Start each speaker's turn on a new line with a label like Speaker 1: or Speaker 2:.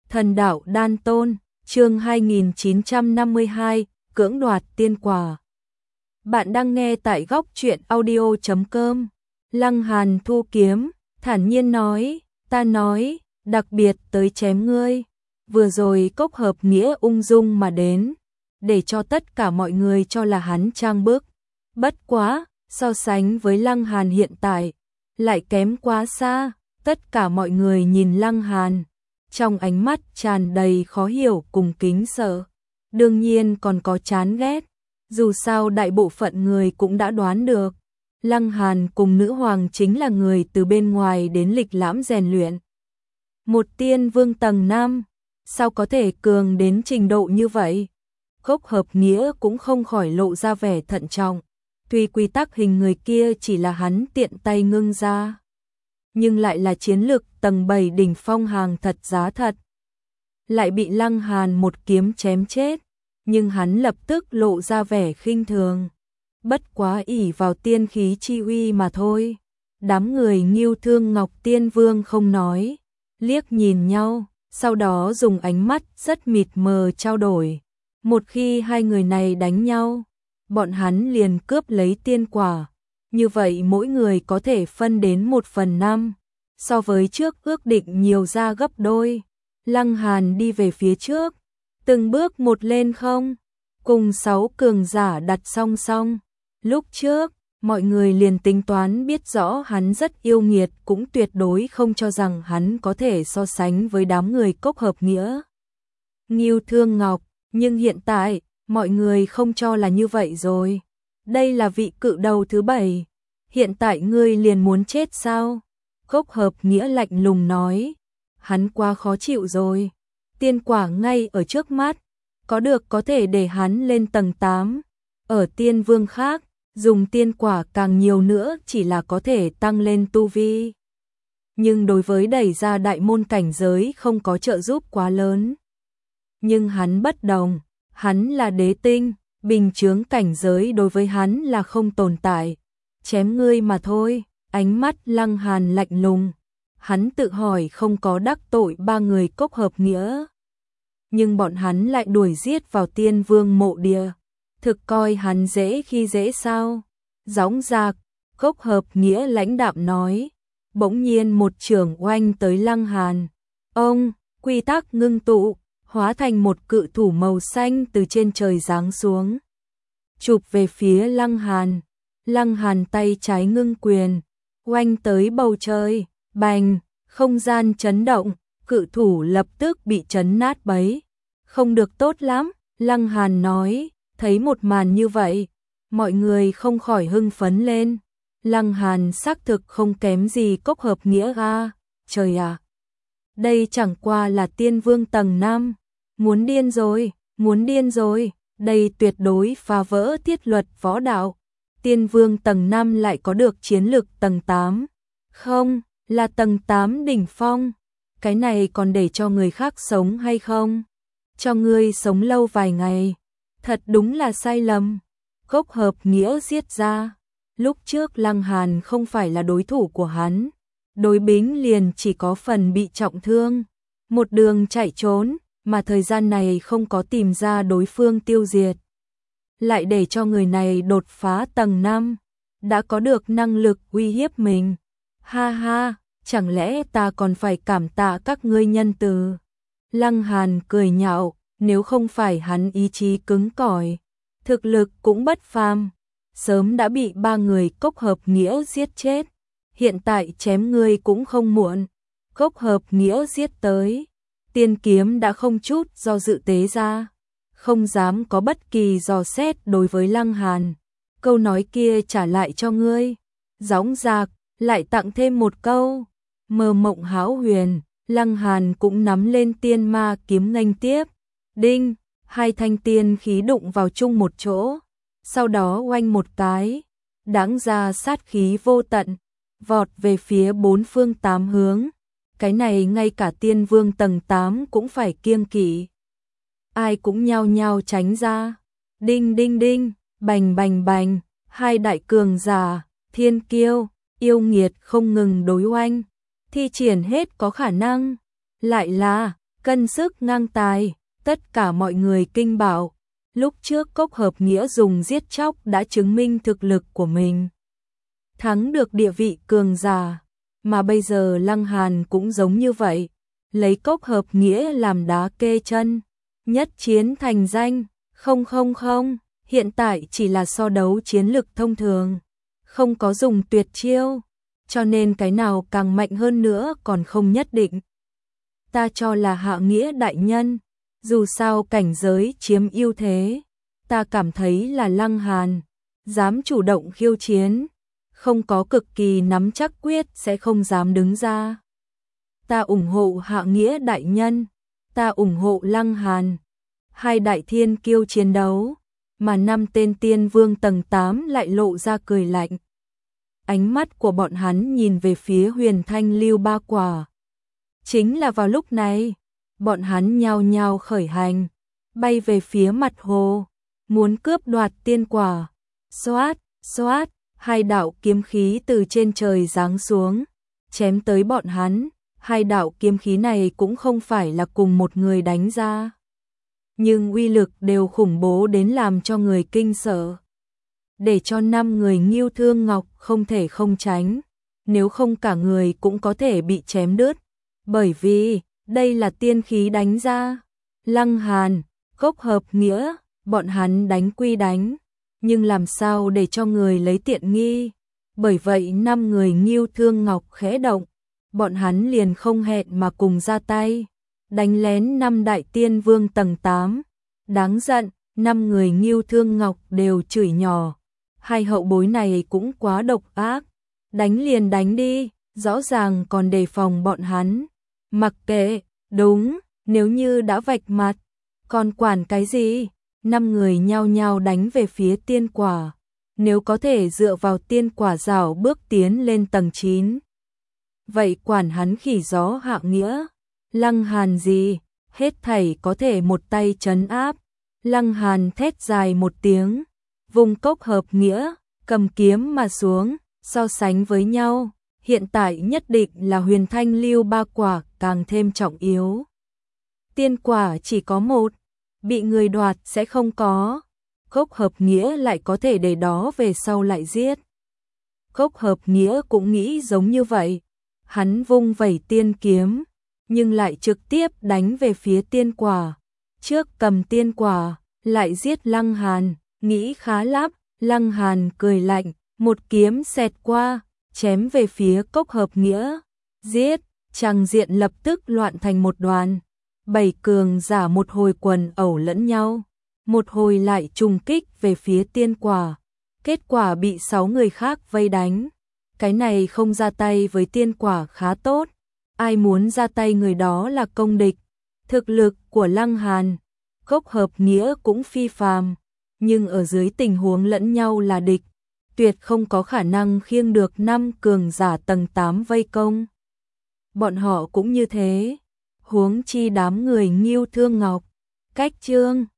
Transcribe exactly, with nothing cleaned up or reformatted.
Speaker 1: Thần đạo đan tôn, chương hai nghìn chín trăm năm mươi hai, cưỡng đoạt tiên quả. Bạn đang nghe tại góc truyện audio chấm com. Lăng Hàn thu kiếm, thản nhiên nói, ta nói, đặc biệt tới chém ngươi. Vừa rồi Cốc Hợp Nghĩa ung dung mà đến, để cho tất cả mọi người cho là hắn trang bức. Bất quá, so sánh với Lăng Hàn hiện tại, lại kém quá xa. Tất cả mọi người nhìn Lăng Hàn, trong ánh mắt tràn đầy khó hiểu cùng kính sợ. Đương nhiên còn có chán ghét, dù sao đại bộ phận người cũng đã đoán được. Lăng Hàn cùng nữ hoàng chính là người từ bên ngoài đến lịch lãm rèn luyện. Một tiên vương tầng năm, sao có thể cường đến trình độ như vậy? Cốc Hợp Nghĩa cũng không khỏi lộ ra vẻ thận trọng. Tuy quy tắc hình người kia chỉ là hắn tiện tay ngưng ra, nhưng lại là chiến lực tầng bảy đỉnh phong hàng thật giá thật. Lại bị Lăng Hàn một kiếm chém chết, nhưng hắn lập tức lộ ra vẻ khinh thường. Bất quá ỷ vào tiên khí chi uy mà thôi. Đám người Ngưu Thương Ngọc Tiên Vương không nói, liếc nhìn nhau, sau đó dùng ánh mắt rất mịt mờ trao đổi. Một khi hai người này đánh nhau, bọn hắn liền cướp lấy tiên quả. Như vậy mỗi người có thể phân đến một phần năm, so với trước ước định nhiều ra gấp đôi. Lăng Hàn đi về phía trước, từng bước một lên không, cùng sáu cường giả đặt song song. Lúc trước, mọi người liền tính toán biết rõ hắn rất yêu nghiệt, cũng tuyệt đối không cho rằng hắn có thể so sánh với đám người Cốc Hợp Nghĩa, Ngưu Thương Ngọc, nhưng hiện tại, mọi người không cho là như vậy rồi. Đây là vị cự đầu thứ bảy, hiện tại ngươi liền muốn chết sao? Cốc Hợp Nghĩa lạnh lùng nói, hắn quá khó chịu rồi. Tiên quả ngay ở trước mắt, có được có thể để hắn lên tầng tám. Ở tiên vương khác, dùng tiên quả càng nhiều nữa chỉ là có thể tăng lên tu vi. Nhưng đối với đẩy ra đại môn cảnh giới không có trợ giúp quá lớn. Nhưng hắn bất đồng, hắn là đế tinh, bình chướng cảnh giới đối với hắn là không tồn tại. Chém ngươi mà thôi. Ánh mắt Lăng Hàn lạnh lùng, hắn tự hỏi không có đắc tội ba người Cốc Hợp Nghĩa, nhưng bọn hắn lại đuổi giết vào tiên vương mộ địa, thực coi hắn dễ khi dễ sao? Dõng dạc, Cốc Hợp Nghĩa lãnh đạm nói, bỗng nhiên một chưởng oanh tới Lăng Hàn. Ông, quy tắc ngưng tụ, hóa thành một cự thủ màu xanh từ trên trời giáng xuống, chụp về phía Lăng Hàn. Lăng Hàn tay trái ngưng quyền, oanh tới bầu trời, bành, không gian chấn động, cự thủ lập tức bị chấn nát bấy. Không được tốt lắm, Lăng Hàn nói, thấy một màn như vậy, mọi người không khỏi hưng phấn lên. Lăng Hàn xác thực không kém gì Cốc Hợp Nghĩa a, trời ạ. Đây chẳng qua là tiên vương tầng năm, muốn điên rồi, muốn điên rồi, đây tuyệt đối phá vỡ thiết luật võ đạo. Tiên vương tầng năm lại có được chiến lực tầng tám. Không, là tầng tám đỉnh phong. Cái này còn để cho người khác sống hay không? Cho ngươi sống lâu vài ngày. Thật đúng là sai lầm. Cốc Hợp Nghĩa giết ra. Lúc trước Lăng Hàn không phải là đối thủ của hắn. Đối bính liền chỉ có phần bị trọng thương. Một đường chạy trốn, mà thời gian này không có tìm ra đối phương tiêu diệt. Lại để cho người này đột phá tầng năm, đã có được năng lực uy hiếp mình. Ha ha, chẳng lẽ ta còn phải cảm tạ các ngươi nhân từ? Lăng Hàn cười nhạo, nếu không phải hắn ý chí cứng cỏi, thực lực cũng bất phàm, sớm đã bị ba người Cốc Hợp Nghĩa giết chết. Hiện tại chém ngươi cũng không muộn. Cốc Hợp Nghĩa giết tới, tiên kiếm đã không chút do dự tế ra, không dám có bất kỳ dò xét đối với Lăng Hàn. Câu nói kia trả lại cho ngươi. Dõng dạc, lại tặng thêm một câu. Mơ mộng hão huyền, Lăng Hàn cũng nắm lên tiên ma kiếm nghênh tiếp. Đinh, hai thanh tiên khí đụng vào chung một chỗ, sau đó oanh một cái, đáng ra sát khí vô tận, vọt về phía bốn phương tám hướng. Cái này ngay cả tiên vương tầng tám cũng phải kiêng kỵ. Ai cũng nhao nhao tránh ra. Đinh đinh đinh, bành bành bành, hai đại cường giả, thiên kiêu, yêu nghiệt không ngừng đối oanh, thi triển hết có khả năng. Lại là, cân sức ngang tài, tất cả mọi người kinh bảo. Lúc trước Cốc Hợp Nghĩa dùng giết chóc đã chứng minh thực lực của mình, thắng được địa vị cường giả, mà bây giờ Lăng Hàn cũng giống như vậy, lấy Cốc Hợp Nghĩa làm đá kê chân, nhất chiến thành danh. Không không không, hiện tại chỉ là so đấu chiến lực thông thường, không có dùng tuyệt chiêu, cho nên cái nào càng mạnh hơn nữa còn không nhất định. Ta cho là Hạ Nghĩa đại nhân, dù sao cảnh giới chiếm ưu thế, ta cảm thấy là Lăng Hàn dám chủ động khiêu chiến, không có cực kỳ nắm chắc quyết sẽ không dám đứng ra. Ta ủng hộ Hạ Nghĩa đại nhân, ta ủng hộ Lăng Hàn. Hai đại thiên kiêu chiến đấu, mà năm tên tiên vương tầng tám lại lộ ra cười lạnh. Ánh mắt của bọn hắn nhìn về phía Huyền Thanh Lưu Ba Quả. Chính là vào lúc này, bọn hắn nhao nhao khởi hành, bay về phía mặt hồ, muốn cướp đoạt tiên quả. Xoát, xoát, hai đạo kiếm khí từ trên trời giáng xuống, chém tới bọn hắn. Hai đạo kiếm khí này cũng không phải là cùng một người đánh ra, nhưng uy lực đều khủng bố đến làm cho người kinh sợ. Để cho năm người Ngưu Thương Ngọc không thể không tránh, nếu không cả người cũng có thể bị chém đứt, bởi vì đây là tiên khí đánh ra. Lăng Hàn, Cốc Hợp Nghĩa, bọn hắn đánh quy đánh, nhưng làm sao để cho người lấy tiện nghi, bởi vậy năm người Ngưu Thương Ngọc khẽ động, bọn hắn liền không hẹn mà cùng ra tay, đánh lén năm đại tiên vương tầng tám. Đáng giận, năm người Ngưu Thương Ngọc đều chửi nhỏ, hai hậu bối này cũng quá độc ác, đánh liền đánh đi, rõ ràng còn đề phòng bọn hắn. Mặc kệ, đúng, nếu như đã vạch mặt, còn quản cái gì? Năm người nhao nhao đánh về phía tiên quả, nếu có thể dựa vào tiên quả rảo bước tiến lên tầng chín. Vậy quản hắn khỉ gió Hạ Nghĩa, Lăng Hàn gì, hết thảy có thể một tay trấn áp. Lăng Hàn thét dài một tiếng, vùng Cốc Hợp Nghĩa, cầm kiếm mà xuống, so sánh với nhau, hiện tại nhất định là Huyền Thanh Lưu Ba Quả càng thêm trọng yếu. Tiên quả chỉ có một, bị người đoạt sẽ không có, Cốc Hợp Nghĩa lại có thể để đó về sau lại giết. Cốc Hợp Nghĩa cũng nghĩ giống như vậy, hắn vung vẩy tiên kiếm, nhưng lại trực tiếp đánh về phía tiên quả. Trước cầm tiên quả, lại giết Lăng Hàn, nghĩ khá lắm. Lăng Hàn cười lạnh, một kiếm xẹt qua, chém về phía Cốc Hợp Nghĩa. Giết, tràng diện lập tức loạn thành một đoàn. Bảy cường giả một hồi quần ẩu lẫn nhau, một hồi lại trùng kích về phía tiên quả. Kết quả bị sáu người khác vây đánh. Cái này không ra tay với tiên quả khá tốt, ai muốn ra tay người đó là công địch. Thực lực của Lăng Hàn, Cốc Hợp Nghĩa cũng phi phàm, nhưng ở dưới tình huống lẫn nhau là địch, tuyệt không có khả năng khiêng được năm cường giả tầng tám vây công. Bọn họ cũng như thế, huống chi đám người Ngưu Thương Ngọc. Cách chương